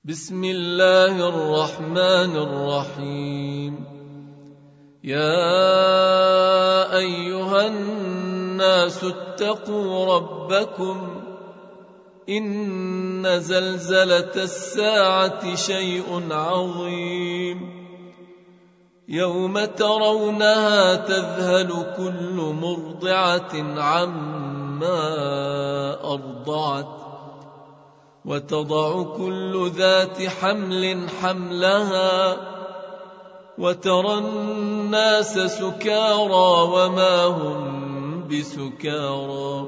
بسم الله الرحمن الرحيم. يا أيها الناس اتقوا ربكم إن زلزلة الساعة شيء عظيم يوم ترونها تذهل كل مرضعة عما أرضعت وتضع كل ذات حمل حملها وترى الناس سكارى وما هم بسكارى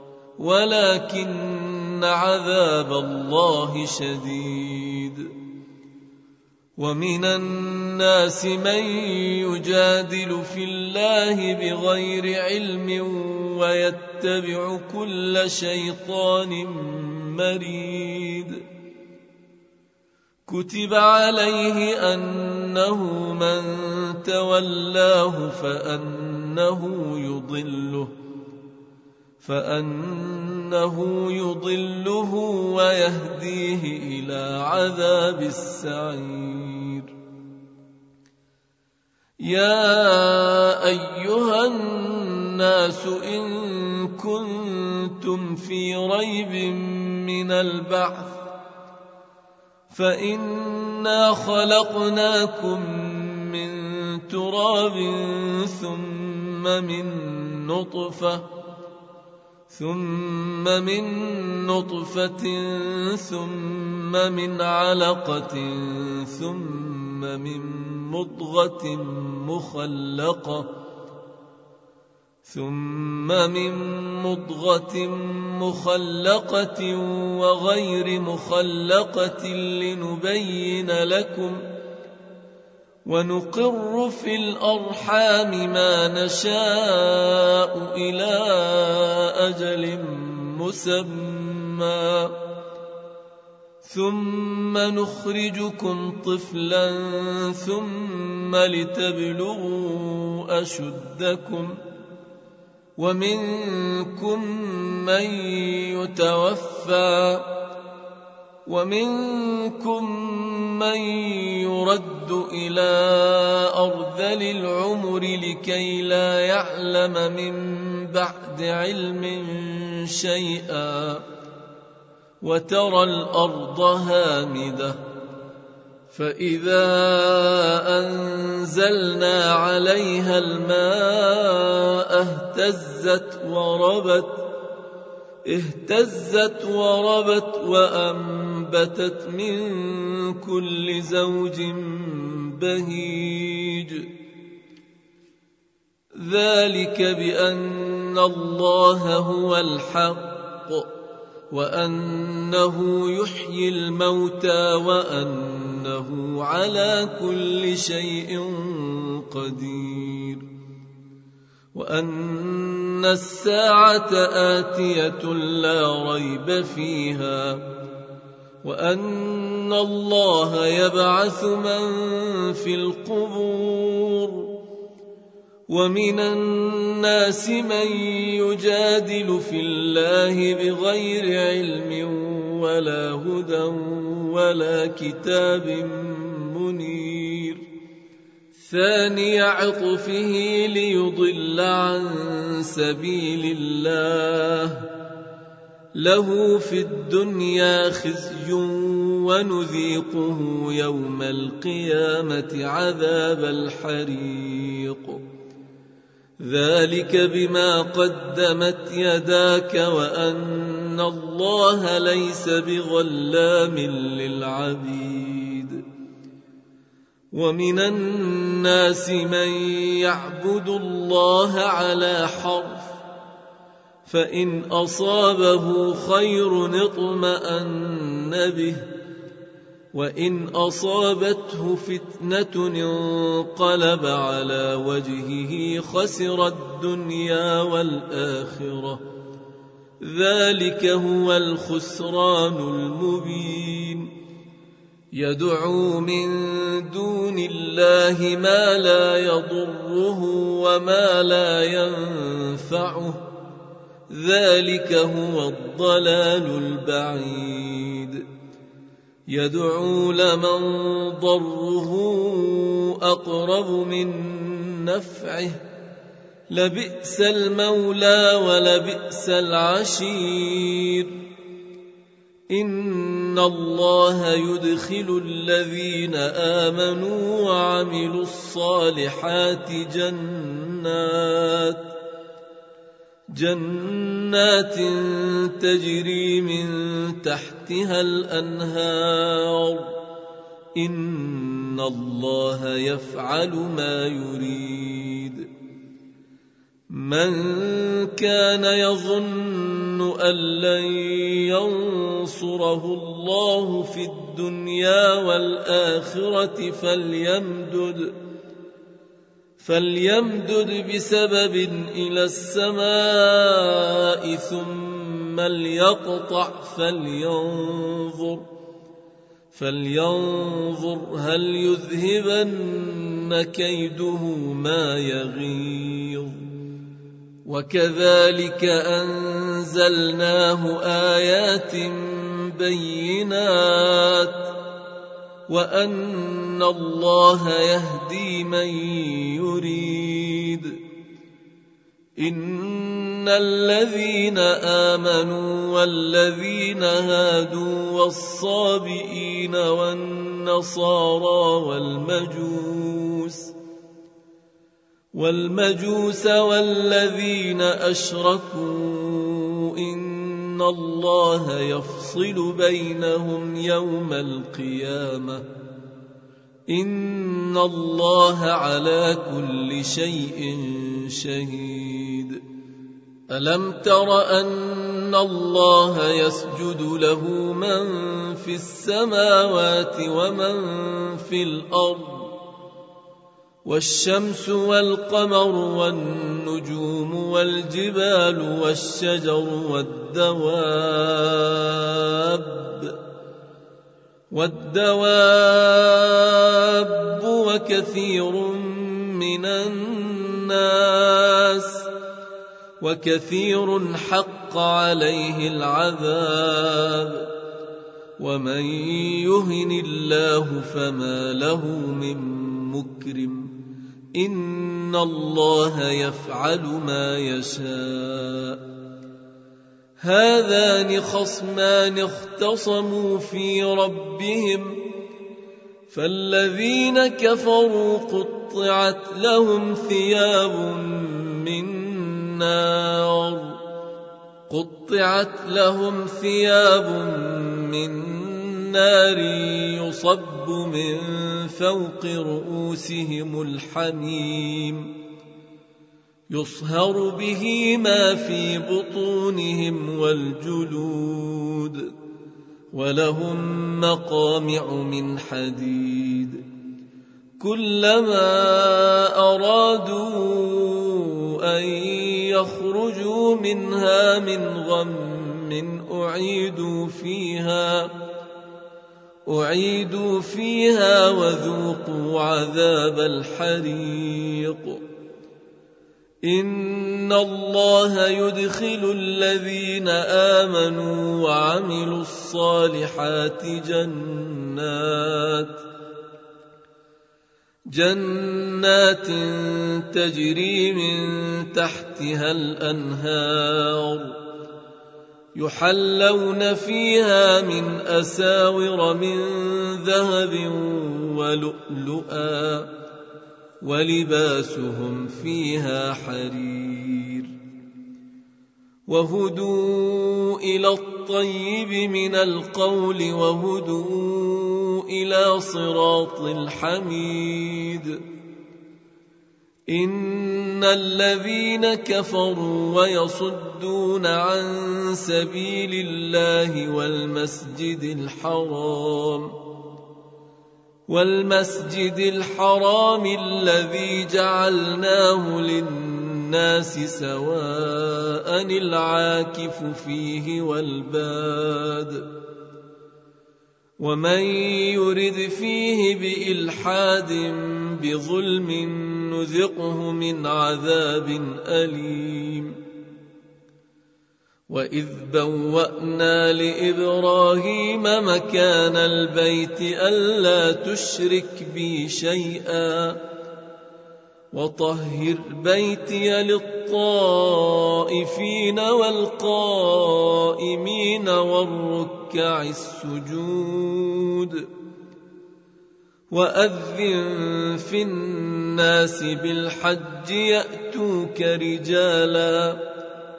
ولكن عذاب الله شديد. ومن الناس من يجادل في الله بغير علم ويتبع كل شيطان مريد. كتب عليه أنه من تولاه فأنه يضله ويهديه إلى عذاب السعير. يا أيها الناس إن كنتم في ريب من البعث فإنا خلقناكم من تراب ثم من نطفة ثم من علقة ثم من مضغة مخلقة وغير مخلقة لنبين لكم ونقر في الأرحام ما نشاء إلى أجل مسمى ثم نخرجكم طفلا ثم لتبلغوا أشدكم ومنكم من يتوفى ومنكم من يرد إلى أرذل العمر لكي لا يعلم من بعد علم شيئا وترى الأرض هامدة فإذا أنزلنا عليها الماء اهتزت وربت وأنبتت من كل زوج بهيج. ذلك بأن الله هو الحق وأنه يحيي الموتى وأنه على كل شيء قدير وأن الساعة آتية لا ريب فيها وأن الله يبعث من في القبور. ومن الناس من يجادل في الله بغير علم ولا هدى ولا كتاب منير. ثاني عطفه ليضل عن سبيل الله له في الدنيا خزي ونذيقه يوم القيامة عذاب الحريق. ذلك بما قدمت يداك وأن الله ليس بظلام للعبيد. ومن الناس من يعبد الله على حرف فإن أصابه خير اطمأن به وإن أصابته فتنة انقلب على وجهه خسر الدنيا والآخرة. ذلك هو الخسران المبين. يدعو من دون الله ما لا يضره وما لا ينفعه ذلك هو الضلال البعيد. يدعو لمن ضره أقرب من نفعه لبئس المولى ولبئس العشير إن الله يدخل الذين آمنوا وعملوا الصالحات جنات تجري من تحتها الأنهار إن الله يفعل ما يريد من كان يظن أن لن ينصره الله في الدنيا والآخرة فليمدد بسبب إلى السماء ثم ليقطع فلينظر هل يذهبن كيده ما يغيظ وكذلك أنزلناه آيات بينات وأن الله يهدي من يريد إن الذين آمنوا والذين هادوا والصابئين والنصارى والمجوس والذين أشركوا إن الله يفصل بينهم يوم القيامة إن الله على كل شيء شهيد ألم تر أن الله يسجد له من في السماوات ومن في الأرض والشمس والقمر والنجوم والجبال والشجر والدواب وكثير من الناس وكثير حق عليه العذاب ومن يهن الله فما له من مكرم إن الله يفعل ما يشاء هذان خصمان اختصموا في ربهم فالذين كفروا قطعت لهم ثياب من نار يصب من فوق رؤوسهم الحميم يصهر به ما في بطونهم والجلود ولهم مقامع من حديد كلما أرادوا أن يخرجوا منها من غم أعيدوا فيها وذوقوا عذاب الحريق إن الله يدخل الذين آمنوا وعملوا الصالحات جنات تجري من تحتها الأنهار يحلون فيها من أساور من ذهب ولؤلؤا ولباسهم فيها حرير وهدوا إلى الطيب من القول وهدوا إلى صراط الحميد إن الذين كفروا ويصدون عن سبيل الله والمسجد الحرام الذي جعلناه للناس سواء العاكف فيه والباد ومن يرد فيه بإلحاد بظلم نذقه من عذاب أليم وإذ بوأنا لإبراهيم مكان البيت ألا تشرك بي شيئا وطهر بيتي للطائفين والقائمين والركع السجود وأذن في الناس بالحج يأتوك رجالا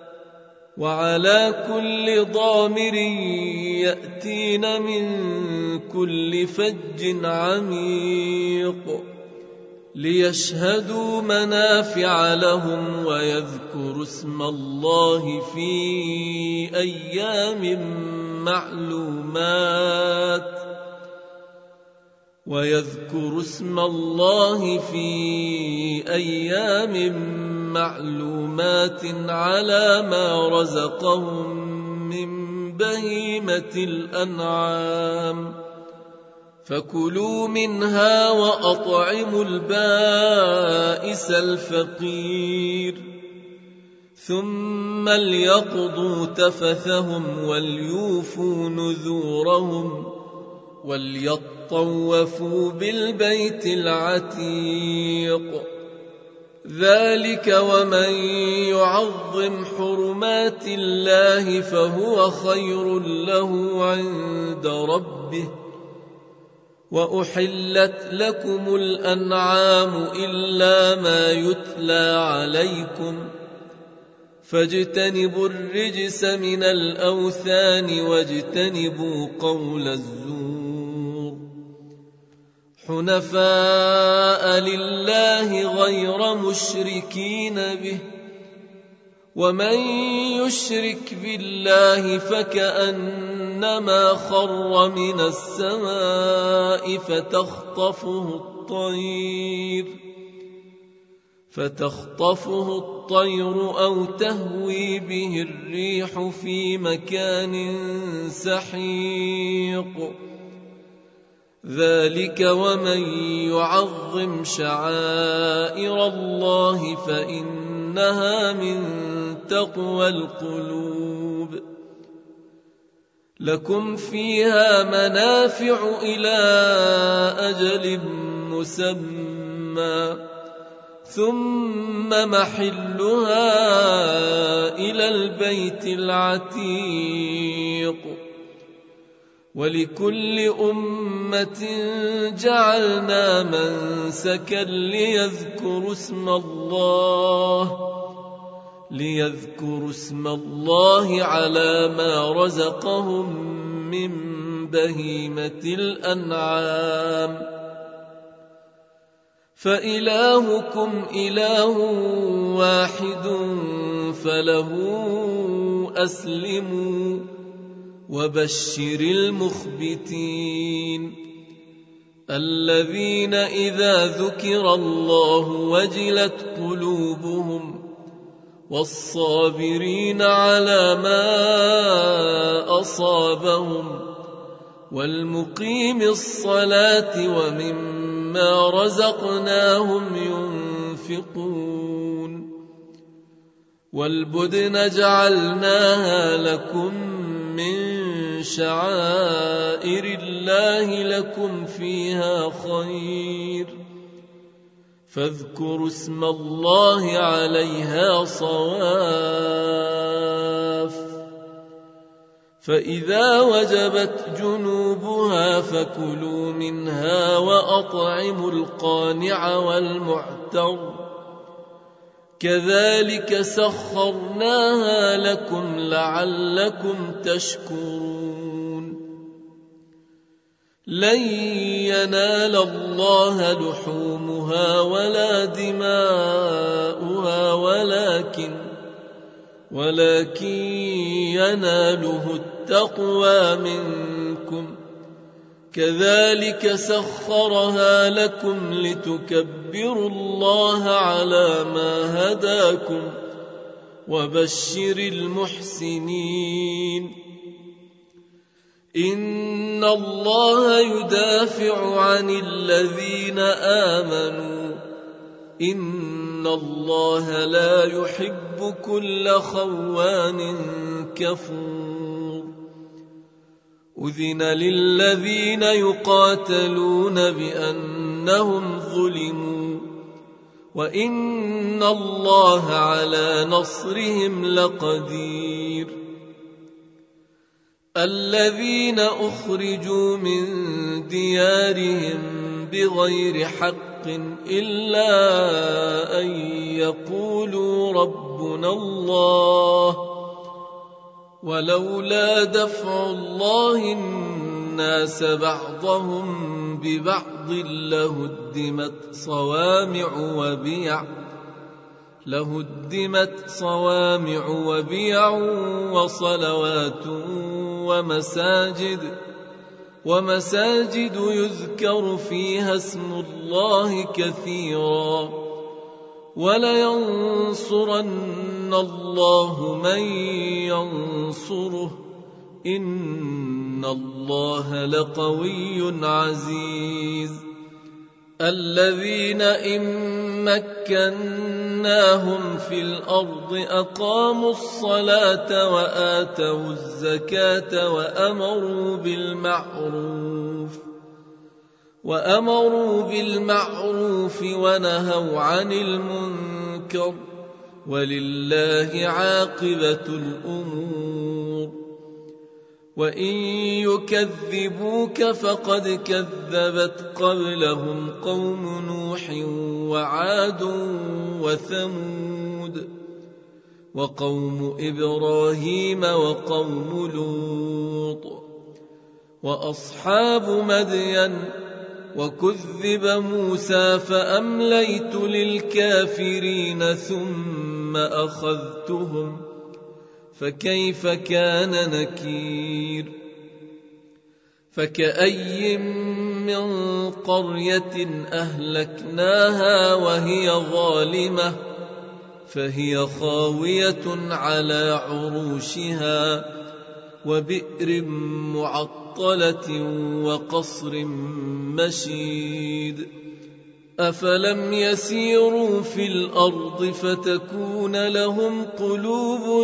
وعلى كل ضامر يأتين من كل فج عميق ليشهدوا منافع لهم ويذكروا اسم الله في أيام معلومات على ما رزقهم من بهيمة الأنعام فكلوا منها وأطعموا البائس الفقير ثم ليقضوا تفثهم وليوفوا نذورهم وليطوفوا بالبيت العتيق ذلك ومن يعظم حرمات الله فهو خير له عند ربه وأحلت لكم الأنعام إلا ما يتلى عليكم فاجتنبوا الرجس من الأوثان واجتنبوا قول الزور حنفاء لله غير مشركين به ومن يشرك بالله فكأنما خر من السماء فتخطفه الطير أو تهوي به الريح في مكان سحيق ذلك ومن يعظم شعائر الله فإنها من تقوى القلوب لكم فيها منافع إلى أجل مسمى ثم محلها إلى البيت العتيق ولكل أمة جعلنا منسكا ليذكروا اسم الله على ما رزقهم من بهيمة الأنعام فإلهكم إله واحد فله أسلموا وبشر المخبتين الذين إذا ذكر الله وجلت قلوبهم والصابرين على ما أصابهم والمقيم الصلاة ومما رزقناهم ينفقون والبدن جعلناها لكم من شعائر الله لكم فيها خير فاذكروا اسم الله عليها صواف فإذا وجبت جنوبها فكلوا منها وأطعموا القانع والمعتر كذلك سخرناها لكم لعلكم تشكرون لن ينال الله لحومها ولا دماؤها ولكن يناله التقوى منكم كذلك سخرها لكم لتكبروا الله على ما هداكم وبشر المحسنين إن الله يدافع عن الذين آمنوا إن الله لا يحب كل خوان كفور أذن للذين يقاتلون بأنهم ظلموا وإن الله على نصرهم لقدير الذين أخرجوا من ديارهم بغير حق إلا أن يقولوا ربنا الله ولولا دفع الله الناس بعضهم ببعض لهدمت صوامع وبيع وصلوات ومساجد يذكر فيها اسم الله كثيرا ولينصرن الله من ينصره إن الله لقوي عزيز الذين إن مكناهم في الأرض أقاموا الصلاة وآتوا الزكاة وأمروا بالمعروف ونهوا عن المنكر ولله عاقبة الأمور وإن يكذبوك فقد كذبت قبلهم قوم نوح وعاد وثمود وقوم إبراهيم وقوم لوط وأصحاب مدين وكذب موسى فأمليت للكافرين ثم أخذتهم فكيف كان نكير فكأي من قرية أهلكناها وهي ظالمة فهي خاوية على عروشها وبئر معطلة وقصر مشيد أفلم يسيروا في الأرض فتكون لهم قلوب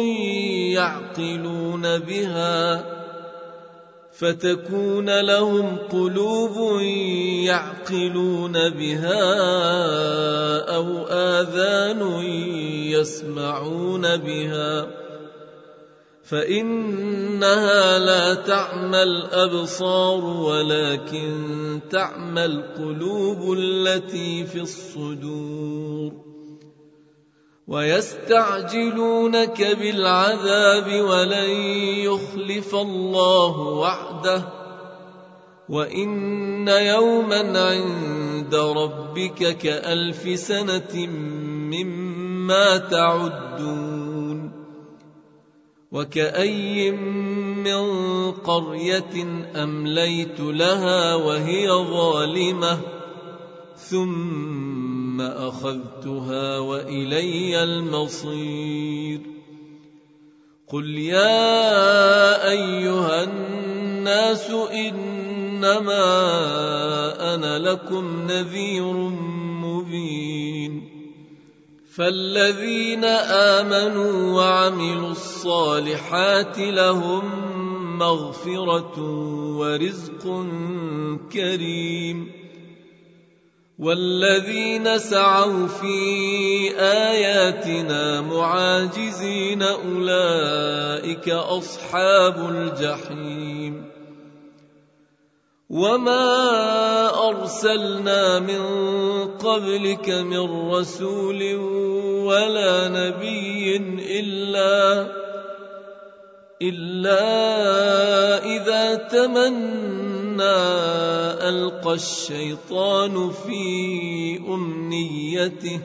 يعقلون بها أو آذان يسمعون بها فإنها لا تعمى الأبصار ولكن تعمى القلوب التي في الصدور ويستعجلونك بالعذاب ولن يخلف الله وعده وإن يوما عند ربك كألف سنة مما تعدون وكأي من قرية أمليت لها وهي ظالمة ثم أخذتها وإلي المصير قل يا أيها الناس إنما أنا لكم نذير مبين فالذين آمنوا وعملوا الصالحات لهم مغفرة ورزق كريم والذين سعوا في آياتنا معاجزين أولئك أصحاب الجحيم وما أرسلنا من قبلك من رسول ولا نبي إلا إذا تمنى ألقى الشيطان في أمنيته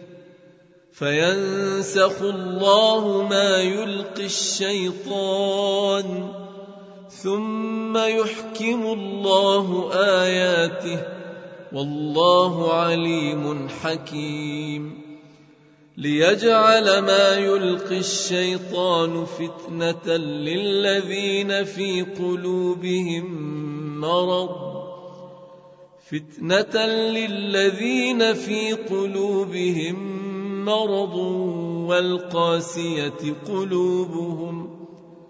فينسخ الله ما يلقي الشيطان ثم يحكم الله آياته والله عليم حكيم ليجعل ما يلقي الشيطان فتنة للذين في قلوبهم مرض والقاسية قلوبهم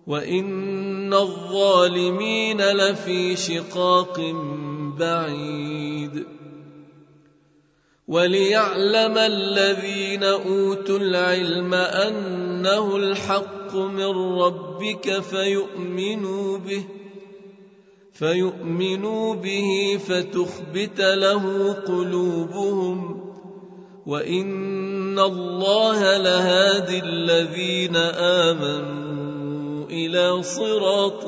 وإن الظالمين لفي شقاق بعيد. وليعلم الذين أوتوا العلم أنه الحق من ربك فيؤمنوا به فتخبت له قلوبهم، وإن الله لهادي الذين آمنوا إلى صراط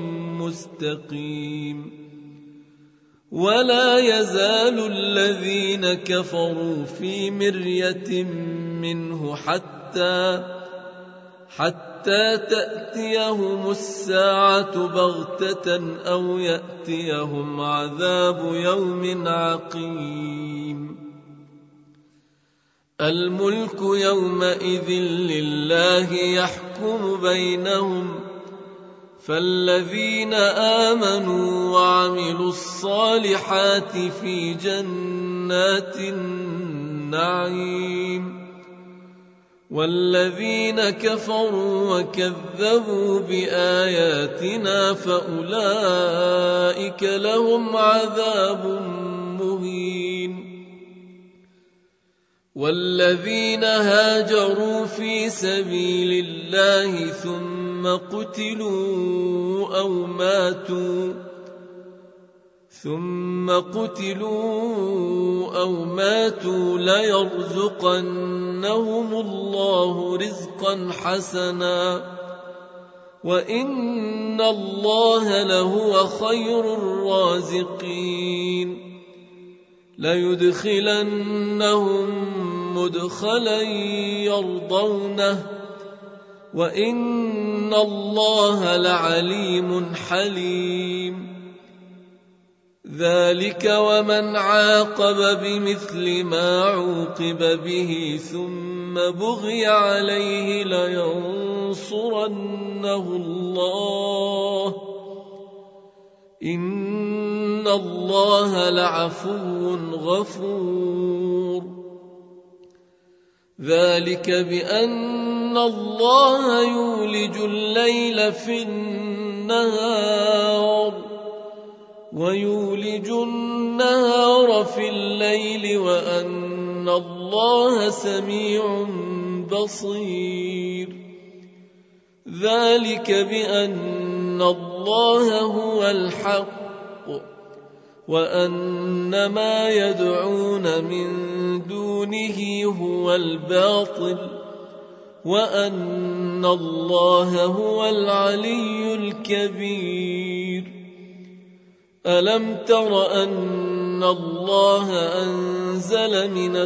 مستقيم. ولا يزال الذين كفروا في مرية منه حتى تأتيهم الساعة بغتة أو يأتيهم عذاب يوم عقيم. الملك يومئذ لله يحكم بينهم، فالذين آمنوا وعملوا الصالحات في جنات النعيم، والذين كفروا وكذبوا بآياتنا فأولئك لهم عذاب مهين. والذين هاجروا في سبيل الله ثم قتلوا أو ماتوا ليرزقنهم الله رزقا حسنا، وإن الله لهو خير الرازقين. ليدخلنهم مدخلا يرضونه، وإن الله لعليم حليم. ذلك ومن عاقب بمثل ما عوقب به ثم بغي عليه لينصرنه الله، إن الله لعفو غفور. ذلك بأن الله يولج الليل في النهار ويولج النهار في الليل، وأن الله سميع بصير. ذلك بأن الله هو الحق، وأن ما يدعون من دونه هو الباطل، وأن الله هو العلي الكبير. ألم تر أن الله أنزل من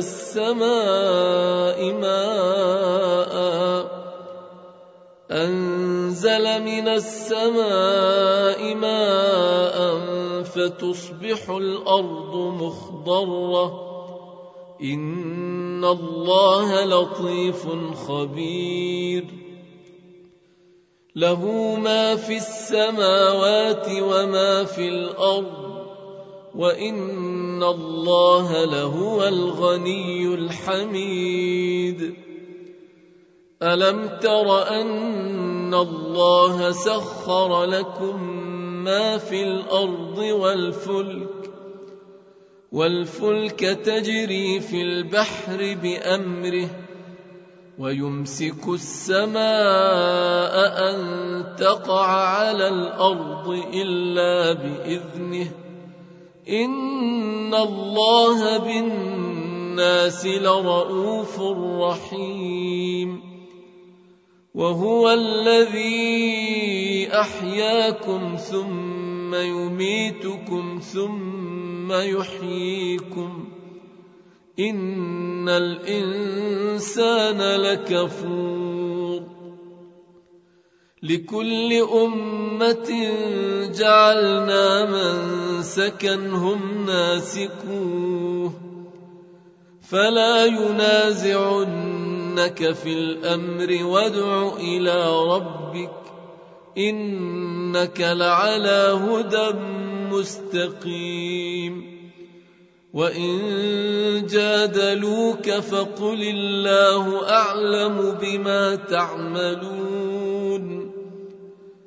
السماء ماء فتصبح الأرض مخضرة، إن الله لطيف خبير. له ما في السماوات وما في الأرض، وإن الله لهو الغني الحميد. ألم تر أن الله سخر لكم ما في الأرض والفلك تجري في البحر بأمره، ويمسك السماء أن تقع على الأرض إلا بإذنه، إن الله بالناس لرؤوف رحيم. وهو الذي أحياكم ثم يميتكم ثم يحييكم، إن الإنسان لكفور. لكل أمة جعلنا منسكا هم ناسكوه، فلا ينازعنك في الأمر وادع إلى ربك، إنك لعلى هدى مستقيم. وإن جادلوك فقل الله أعلم بما تعملون،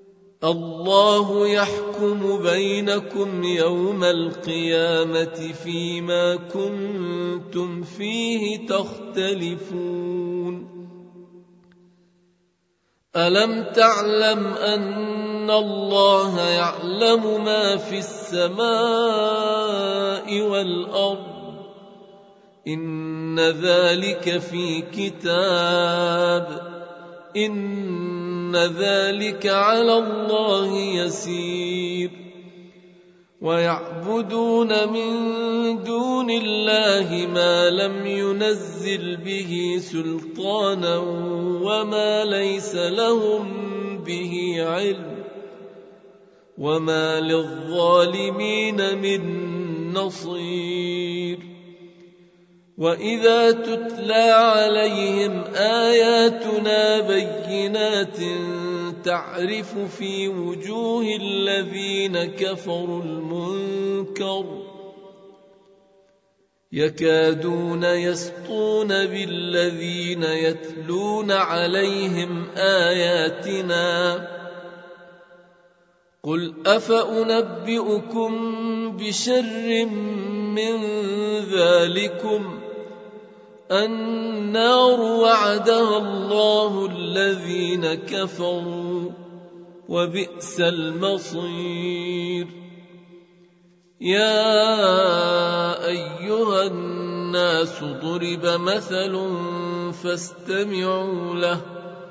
الله يحكم بينكم يوم القيامة فيما كنتم فيه تختلفون ألم تعلم أن الله يعلم ما في السماء والأرض إن ذلك في كتاب إن ذلك على الله يسير ويعبدون من دون الله ما لم ينزل به سلطانا وما ليس لهم به علم وما للظالمين من نصير وإذا تتلى عليهم آياتنا بينات تعرف في وجوه الذين كفروا المنكر يكادون يسطون بالذين يتلون عليهم آياتنا قل أفأنبئكم بشر من ذلكم النار وعدها الله الذين كفروا وبئس المصير يا أيها الناس ضرب مثل فاستمعوا له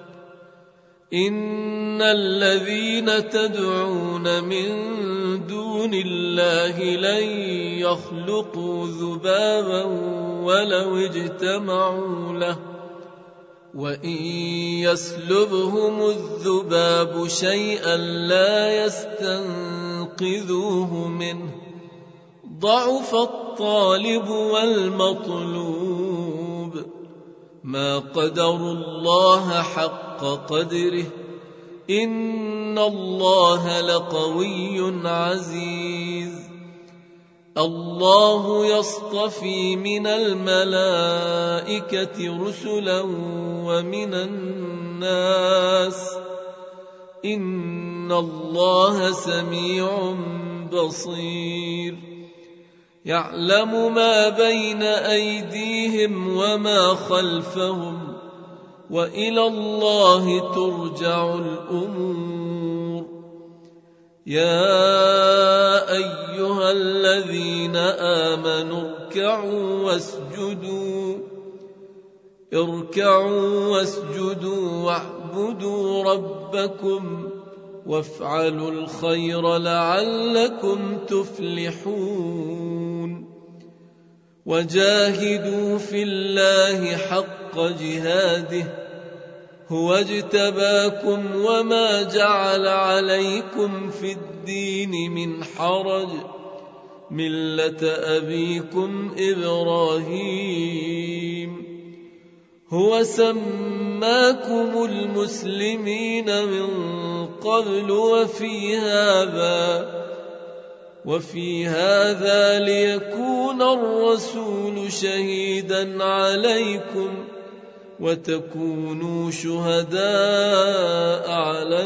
إن الذين تدعون من دون الله لن يخلقوا ذبابا ولو اجتمعوا له وإن يسلبهم الذباب شيئا لا يستنقذوه منه ضعف الطالب والمطلوب ما قدروا الله حق قدره إن الله لقوي عزيز الله يصطفي من الملائكة رسلا ومن الناس إن الله سميع بصير يعلم ما بين أيديهم وما خلفهم وإلى الله ترجع الأمور يا أيها الذين آمنوا اركعوا واسجدوا واعبدوا ربكم وافعلوا الخير لعلكم تفلحون وجاهدوا في الله حق جهاده هو اجتباكم وما جعل عليكم في الدين من حرج ملة أبيكم إبراهيم هو سماكم المسلمين من قبل وفي هذا ليكون الرسول شهيدا عليكم وتكونوا شهداء على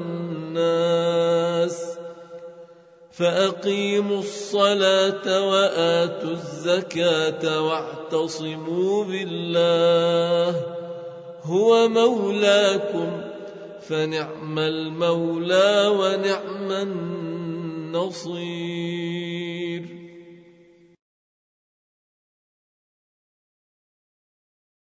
الناس فأقيموا الصلاة وآتوا الزكاة واعتصموا بالله هو مولاكم فنعم المولى ونعم النصير